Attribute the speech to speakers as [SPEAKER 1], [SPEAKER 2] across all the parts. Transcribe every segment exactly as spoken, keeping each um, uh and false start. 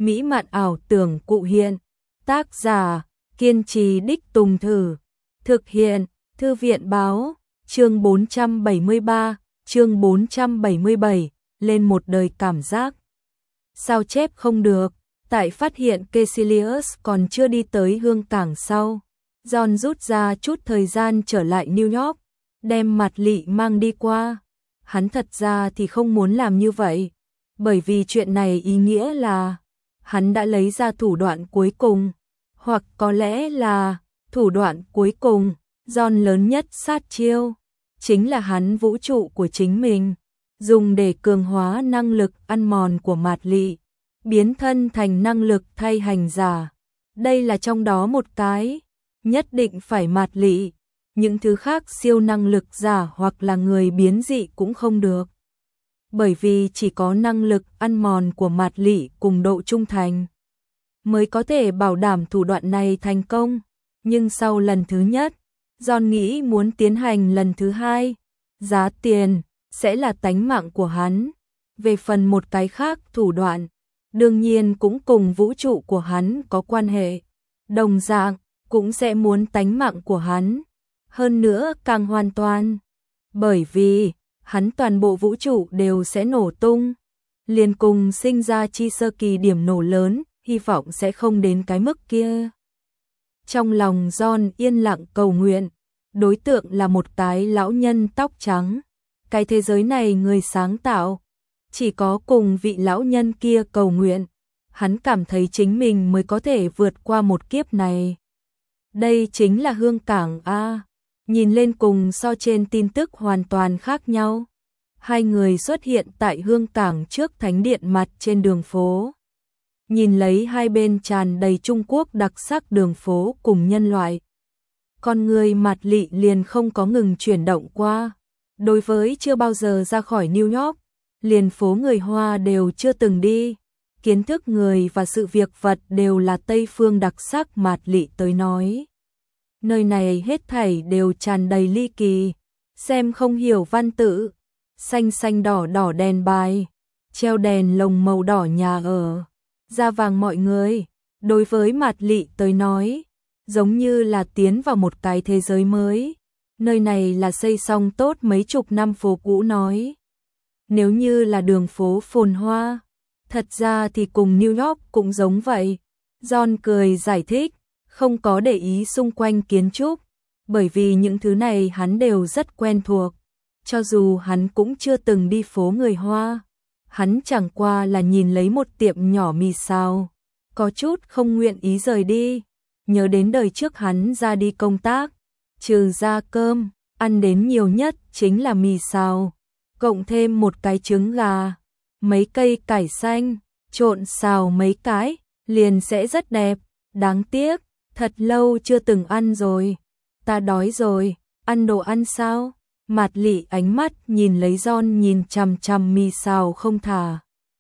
[SPEAKER 1] mỹ mạn ảo tưởng cụ hiện. Tác giả, kiên trì đích tùng thử. Thực hiện, Thư viện báo, chương bốn trăm bảy mươi ba, chương bốn trăm bảy mươi bảy, lên một đời cảm giác. Sao chép không được, tại phát hiện Caecilius còn chưa đi tới Hương Cảng sau. John rút ra chút thời gian trở lại New York, đem Mạt Lị mang đi qua. Hắn thật ra thì không muốn làm như vậy, bởi vì chuyện này ý nghĩa là hắn đã lấy ra thủ đoạn cuối cùng, hoặc có lẽ là thủ đoạn cuối cùng, John lớn nhất sát chiêu, chính là hắn vũ trụ của chính mình, dùng để cường hóa năng lực ăn mòn của Mạt Lị, biến thân thành năng lực thay hành giả. Đây là trong đó một cái, nhất định phải Mạt Lị, những thứ khác siêu năng lực giả hoặc là người biến dị cũng không được. Bởi vì chỉ có năng lực ăn mòn của Mạt Lị cùng độ trung thành mới có thể bảo đảm thủ đoạn này thành công. Nhưng sau lần thứ nhất, John nghĩ muốn tiến hành lần thứ hai, giá tiền sẽ là tánh mạng của hắn. Về phần một cái khác thủ đoạn, đương nhiên cũng cùng vũ trụ của hắn có quan hệ, đồng dạng cũng sẽ muốn tánh mạng của hắn, hơn nữa càng hoàn toàn, bởi vì hắn toàn bộ vũ trụ đều sẽ nổ tung, liền cùng sinh ra chi sơ kỳ điểm nổ lớn, hy vọng sẽ không đến cái mức kia. Trong lòng John yên lặng cầu nguyện, đối tượng là một cái lão nhân tóc trắng, cái thế giới này người sáng tạo, chỉ có cùng vị lão nhân kia cầu nguyện, hắn cảm thấy chính mình mới có thể vượt qua một kiếp này. Đây chính là Hương Cảng A, nhìn lên cùng so trên tin tức hoàn toàn khác nhau. Hai người xuất hiện tại Hương Cảng trước thánh điện mặt trên đường phố. Nhìn lấy hai bên tràn đầy Trung Quốc đặc sắc đường phố cùng nhân loại. Con người Mạt Lị liền không có ngừng chuyển động qua. Đối với chưa bao giờ ra khỏi New York, liền phố người Hoa đều chưa từng đi. Kiến thức người và sự việc vật đều là Tây phương đặc sắc Mạt Lị tới nói. Nơi này hết thảy đều tràn đầy ly kỳ, xem không hiểu văn tự, xanh xanh đỏ đỏ đèn bài, treo đèn lồng màu đỏ nhà ở, da vàng mọi người, đối với Mạt Lị tới nói, giống như là tiến vào một cái thế giới mới. Nơi này là xây xong tốt mấy chục năm phố cũ nói. Nếu như là đường phố phồn hoa, thật ra thì cùng New York cũng giống vậy. John cười giải thích, không có để ý xung quanh kiến trúc, bởi vì những thứ này hắn đều rất quen thuộc. Cho dù hắn cũng chưa từng đi phố người Hoa, hắn chẳng qua là nhìn lấy một tiệm nhỏ mì xào, có chút không nguyện ý rời đi. Nhớ đến đời trước hắn ra đi công tác, trừ ra cơm, ăn đến nhiều nhất chính là mì xào, cộng thêm một cái trứng gà, mấy cây cải xanh, trộn xào mấy cái, liền sẽ rất đẹp. Đáng tiếc, thật lâu chưa từng ăn rồi. Ta đói rồi, ăn đồ ăn sao? Mạt Lị ánh mắt nhìn lấy John nhìn chằm chằm mì xào không thả.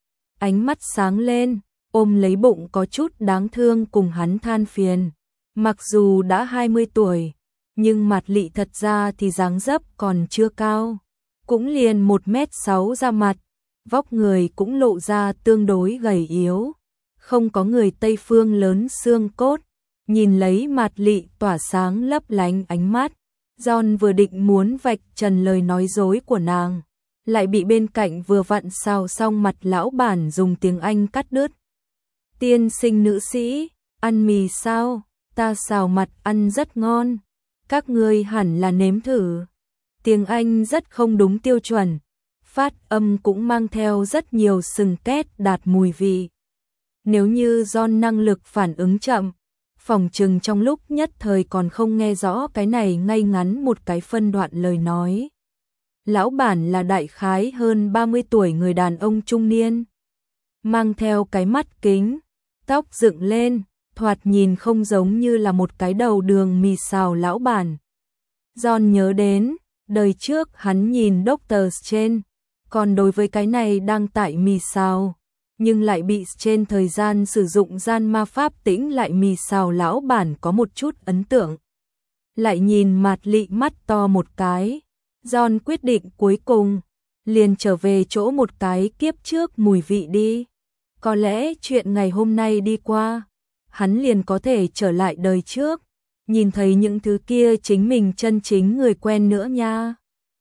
[SPEAKER 1] Ánh mắt sáng lên, ôm lấy bụng có chút đáng thương cùng hắn than phiền. Mặc dù đã hai mươi tuổi, nhưng Mạt Lị thật ra thì dáng dấp còn chưa cao. Cũng liền một mét sáu ra mặt, vóc người cũng lộ ra tương đối gầy yếu. Không có người Tây phương lớn xương cốt. Nhìn lấy Mạt Lị tỏa sáng lấp lánh ánh mắt, John vừa định muốn vạch trần lời nói dối của nàng, lại bị bên cạnh vừa vặn xào xong mặt lão bản dùng tiếng Anh cắt đứt. Tiên sinh nữ sĩ, ăn mì sao? Ta xào mặt ăn rất ngon, các ngươi hẳn là nếm thử. Tiếng Anh rất không đúng tiêu chuẩn, phát âm cũng mang theo rất nhiều sừng két đạt mùi vị. Nếu như John năng lực phản ứng chậm, phòng trừng trong lúc nhất thời còn không nghe rõ cái này ngay ngắn một cái phân đoạn lời nói. Lão bản là đại khái hơn ba mươi tuổi người đàn ông trung niên, mang theo cái mắt kính, tóc dựng lên, thoạt nhìn không giống như là một cái đầu đường mì xào lão bản. John nhớ đến, đời trước hắn nhìn Doctor Strange, còn đối với cái này đang tại mì xào, nhưng lại bị trên thời gian sử dụng gian ma pháp tĩnh lại mì xào lão bản có một chút ấn tượng. Lại nhìn Mạt Lị mắt to một cái, John quyết định cuối cùng, liền trở về chỗ một cái kiếp trước mùi vị đi. Có lẽ chuyện ngày hôm nay đi qua, hắn liền có thể trở lại đời trước, nhìn thấy những thứ kia chính mình chân chính người quen nữa nha.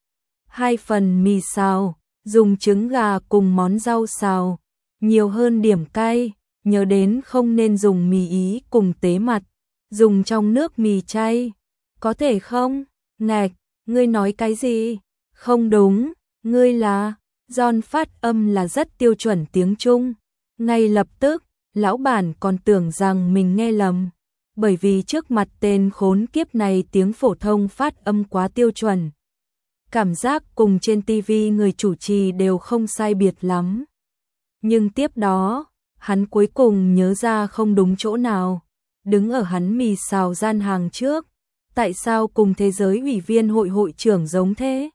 [SPEAKER 1] Hai phần mì xào, dùng trứng gà cùng món rau xào, nhiều hơn điểm cay, nhớ đến không nên dùng mì Ý cùng tế mặt, dùng trong nước mì chay, có thể không? Ngạch, ngươi nói cái gì? Không đúng, ngươi là... John phát âm là rất tiêu chuẩn tiếng Trung. Ngay lập tức, lão bản còn tưởng rằng mình nghe lầm, bởi vì trước mặt tên khốn kiếp này tiếng phổ thông phát âm quá tiêu chuẩn. Cảm giác cùng trên ti vi người chủ trì đều không sai biệt lắm. Nhưng tiếp đó, hắn cuối cùng nhớ ra không đúng chỗ nào, đứng ở hắn mì xào gian hàng trước. Tại sao cùng thế giới ủy viên hội hội trưởng giống thế?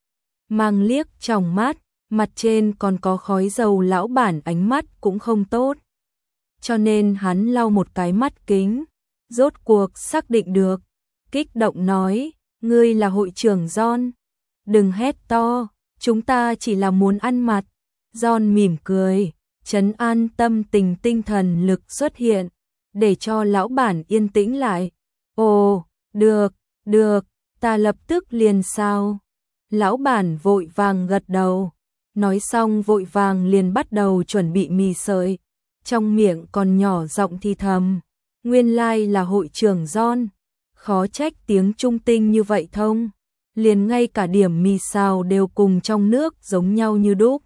[SPEAKER 1] Mang liếc trong mắt, mặt trên còn có khói dầu, lão bản ánh mắt cũng không tốt. Cho nên hắn lau một cái mắt kính, rốt cuộc xác định được, kích động nói, ngươi là hội trưởng John. Đừng hét to, chúng ta chỉ là muốn ăn mặt. John mỉm cười, trấn an tâm tình, tinh thần lực xuất hiện, để cho lão bản yên tĩnh lại. Ồ, được, được, ta lập tức liền sao. Lão bản vội vàng gật đầu, nói xong vội vàng liền bắt đầu chuẩn bị mì sợi, trong miệng còn nhỏ giọng thì thầm, nguyên lai là hội trưởng John, khó trách tiếng Trung tinh như vậy thông, liền ngay cả điểm mì xào đều cùng trong nước giống nhau như đúc.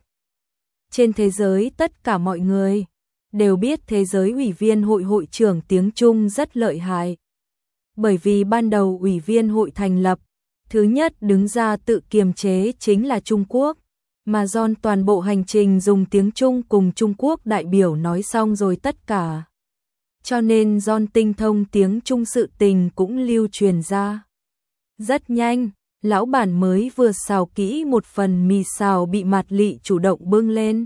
[SPEAKER 1] Trên thế giới tất cả mọi người đều biết thế giới ủy viên hội hội trưởng tiếng Trung rất lợi hại. Bởi vì ban đầu ủy viên hội thành lập, thứ nhất đứng ra tự kiềm chế chính là Trung Quốc, mà John toàn bộ hành trình dùng tiếng Trung cùng Trung Quốc đại biểu nói xong rồi tất cả. Cho nên John tinh thông tiếng Trung, sự tình cũng lưu truyền ra. Rất nhanh, lão bản mới vừa xào kỹ một phần mì xào bị Mạt Lị chủ động bưng lên,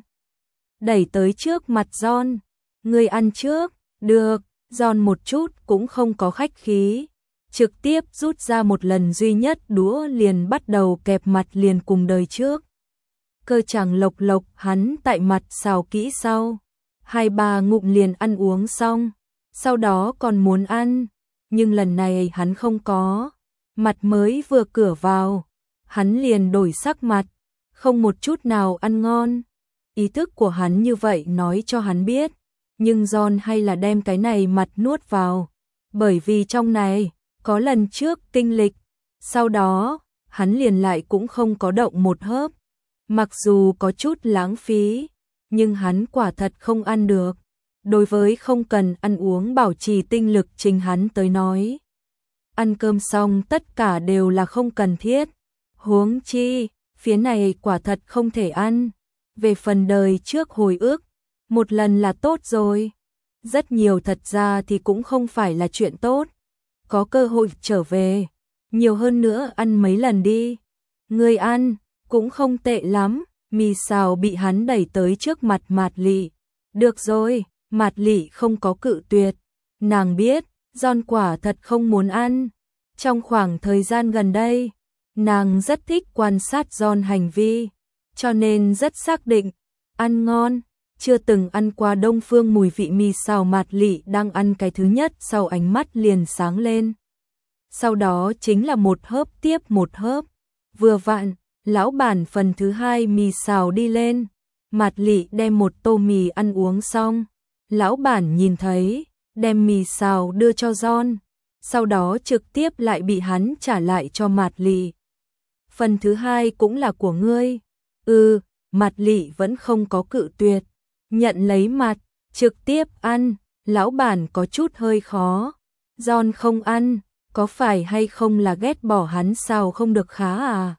[SPEAKER 1] đẩy tới trước mặt John. Ngươi ăn trước, được. John một chút cũng không có khách khí, trực tiếp rút ra một lần duy nhất đũa liền bắt đầu kẹp mặt liền cùng đời trước. Cơ chẳng lộc lộc hắn tại mặt xào kỹ sau, hai ba ngụm liền ăn uống xong, sau đó còn muốn ăn, nhưng lần này hắn không có, mặt mới vừa cửa vào, hắn liền đổi sắc mặt, không một chút nào ăn ngon. Ý thức của hắn như vậy nói cho hắn biết, nhưng John hay là đem cái này mặt nuốt vào, bởi vì trong này có lần trước kinh lịch, sau đó hắn liền lại cũng không có động một hớp. Mặc dù có chút lãng phí, nhưng hắn quả thật không ăn được. Đối với không cần ăn uống bảo trì tinh lực chính hắn tới nói, ăn cơm xong tất cả đều là không cần thiết. Huống chi, phía này quả thật không thể ăn. Về phần đời trước hồi ức, một lần là tốt rồi. Rất nhiều thật ra thì cũng không phải là chuyện tốt. Có cơ hội trở về, nhiều hơn nữa ăn mấy lần đi. Người ăn, cũng không tệ lắm. Mì xào bị hắn đẩy tới trước mặt Mạt Lị. Được rồi, Mạt Lị không có cự tuyệt. Nàng biết, John quả thật không muốn ăn. Trong khoảng thời gian gần đây, nàng rất thích quan sát John hành vi, cho nên rất xác định, ăn ngon. Chưa từng ăn qua Đông phương mùi vị mì xào, Mạt Lị đang ăn cái thứ nhất sau ánh mắt liền sáng lên. Sau đó chính là một hớp tiếp một hớp. Vừa vặn, lão bản phần thứ hai mì xào đi lên. Mạt Lị đem một tô mì ăn uống xong. Lão bản nhìn thấy, đem mì xào đưa cho John. Sau đó trực tiếp lại bị hắn trả lại cho Mạt Lị. Phần thứ hai cũng là của ngươi. Ừ, Mạt Lị vẫn không có cự tuyệt. Nhận lấy mặt, trực tiếp ăn. Lão bản có chút hơi khó. John không ăn, có phải hay không là ghét bỏ hắn xào không được khá à?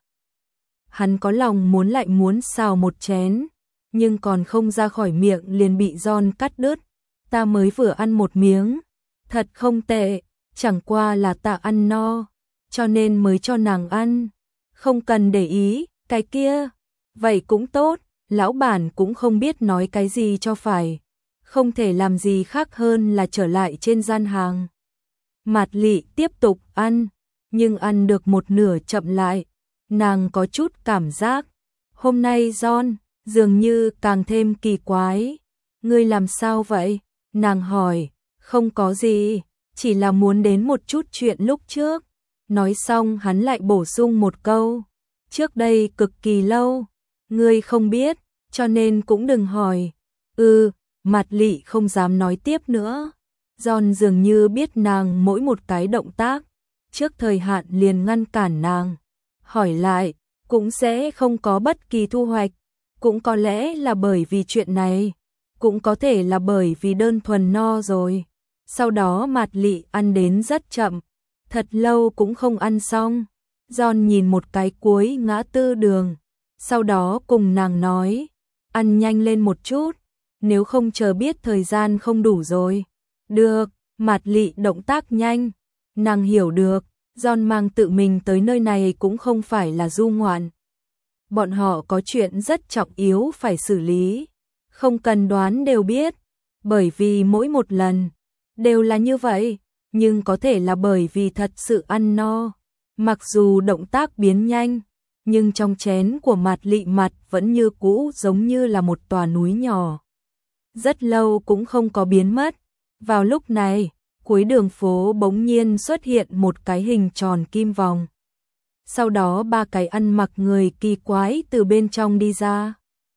[SPEAKER 1] Hắn có lòng muốn lại muốn xào một chén, nhưng còn không ra khỏi miệng liền bị John cắt đứt. Ta mới vừa ăn một miếng, thật không tệ, chẳng qua là ta ăn no, cho nên mới cho nàng ăn. Không cần để ý, cái kia, vậy cũng tốt. Lão bản cũng không biết nói cái gì cho phải, không thể làm gì khác hơn là trở lại trên gian hàng. Mạt Lị tiếp tục ăn, nhưng ăn được một nửa chậm lại, nàng có chút cảm giác, hôm nay John dường như càng thêm kỳ quái. Ngươi làm sao vậy? Nàng hỏi. Không có gì, chỉ là muốn đến một chút chuyện lúc trước. Nói xong hắn lại bổ sung một câu. Trước đây cực kỳ lâu, ngươi không biết, cho nên cũng đừng hỏi. Ừ, Mạt Lị không dám nói tiếp nữa. John dường như biết nàng mỗi một cái động tác, trước thời hạn liền ngăn cản nàng. Hỏi lại, cũng sẽ không có bất kỳ thu hoạch. Cũng có lẽ là bởi vì chuyện này, cũng có thể là bởi vì đơn thuần no rồi. Sau đó Mạt Lị ăn đến rất chậm, thật lâu cũng không ăn xong. John nhìn một cái cuối ngã tư đường, sau đó cùng nàng nói, ăn nhanh lên một chút, nếu không chờ biết thời gian không đủ rồi. Được, Mạt Lị động tác nhanh, nàng hiểu được, John mang tự mình tới nơi này cũng không phải là du ngoạn. Bọn họ có chuyện rất trọng yếu phải xử lý, không cần đoán đều biết, bởi vì mỗi một lần đều là như vậy, nhưng có thể là bởi vì thật sự ăn no. Mặc dù động tác biến nhanh, nhưng trong chén của Mạt Lị mặt vẫn như cũ giống như là một tòa núi nhỏ. Rất lâu cũng không có biến mất. Vào lúc này, cuối đường phố bỗng nhiên xuất hiện một cái hình tròn kim vòng. Sau đó ba cái ăn mặc người kỳ quái từ bên trong đi ra.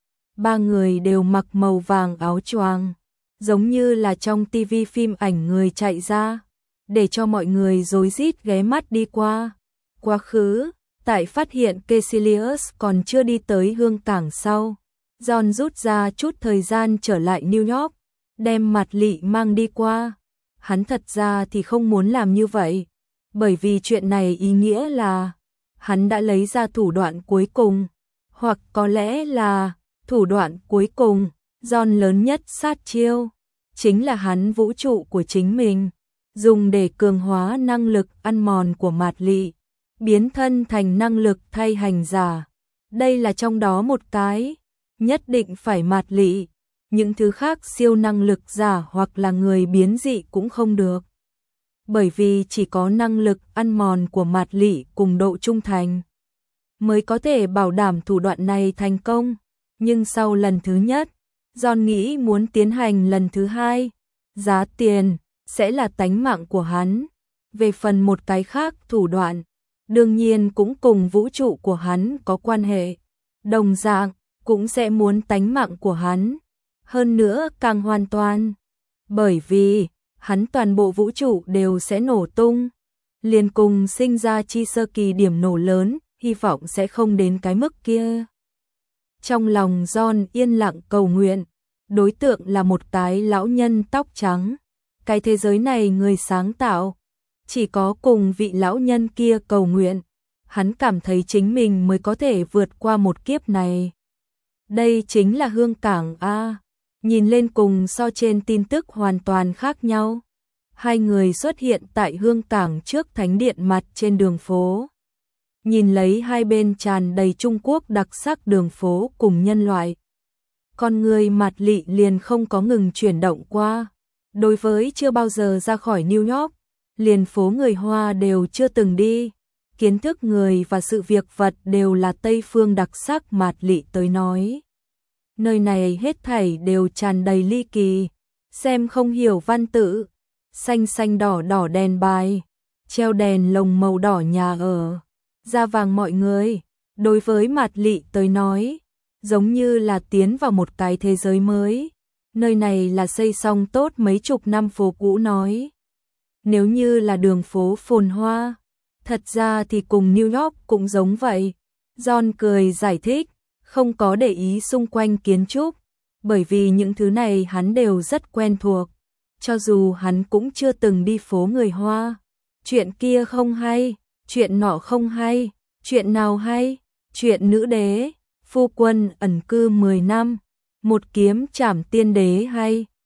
[SPEAKER 1] Ba người đều mặc màu vàng áo choàng, giống như là trong tivi phim ảnh người chạy ra, để cho mọi người rối rít ghé mắt đi qua. Quá khứ, tại phát hiện Caecilius còn chưa đi tới Hương Cảng sau, John rút ra chút thời gian trở lại New York, đem Mạt Lị mang đi qua. Hắn thật ra thì không muốn làm như vậy, bởi vì chuyện này ý nghĩa là hắn đã lấy ra thủ đoạn cuối cùng, hoặc có lẽ là thủ đoạn cuối cùng, John lớn nhất sát chiêu, chính là hắn vũ trụ của chính mình, dùng để cường hóa năng lực ăn mòn của Mạt Lị, biến thân thành năng lực thay hành giả. Đây là trong đó một cái, nhất định phải Mạt Lị, những thứ khác siêu năng lực giả hoặc là người biến dị cũng không được. Bởi vì chỉ có năng lực ăn mòn của Mạt Lị cùng độ trung thành mới có thể bảo đảm thủ đoạn này thành công. Nhưng sau lần thứ nhất, John nghĩ muốn tiến hành lần thứ hai, giá tiền sẽ là tánh mạng của hắn. Về phần một cái khác thủ đoạn, đương nhiên cũng cùng vũ trụ của hắn có quan hệ, đồng dạng cũng sẽ muốn tánh mạng của hắn. Hơn nữa càng hoàn toàn, bởi vì hắn toàn bộ vũ trụ đều sẽ nổ tung, liền cùng sinh ra chi sơ kỳ điểm nổ lớn, hy vọng sẽ không đến cái mức kia. Trong lòng John yên lặng cầu nguyện, đối tượng là một cái lão nhân tóc trắng. Cái thế giới này người sáng tạo, chỉ có cùng vị lão nhân kia cầu nguyện, hắn cảm thấy chính mình mới có thể vượt qua một kiếp này. Đây chính là Hương Cảng A. Nhìn lên cùng so trên tin tức hoàn toàn khác nhau. Hai người xuất hiện tại Hương Cảng trước thánh điện mặt trên đường phố. Nhìn lấy hai bên tràn đầy Trung Quốc đặc sắc đường phố cùng nhân loại. Con người Mạt Lị liền không có ngừng chuyển động qua. Đối với chưa bao giờ ra khỏi New York, liền phố người Hoa đều chưa từng đi. Kiến thức người và sự việc vật đều là Tây phương đặc sắc Mạt Lị tới nói. Nơi này hết thảy đều tràn đầy ly kỳ, xem không hiểu văn tự, xanh xanh đỏ đỏ đèn bài, treo đèn lồng màu đỏ nhà ở, da vàng mọi người, đối với Mạt Lị tới nói, giống như là tiến vào một cái thế giới mới. Nơi này là xây xong tốt mấy chục năm phố cũ nói. Nếu như là đường phố phồn hoa, thật ra thì cùng New York cũng giống vậy. John cười giải thích, không có để ý xung quanh kiến trúc, bởi vì những thứ này hắn đều rất quen thuộc, cho dù hắn cũng chưa từng đi phố người Hoa. Chuyện kia không hay, chuyện nọ không hay, chuyện nào hay, chuyện nữ đế, phu quân ẩn cư mười năm, một kiếm trảm tiên đế hay.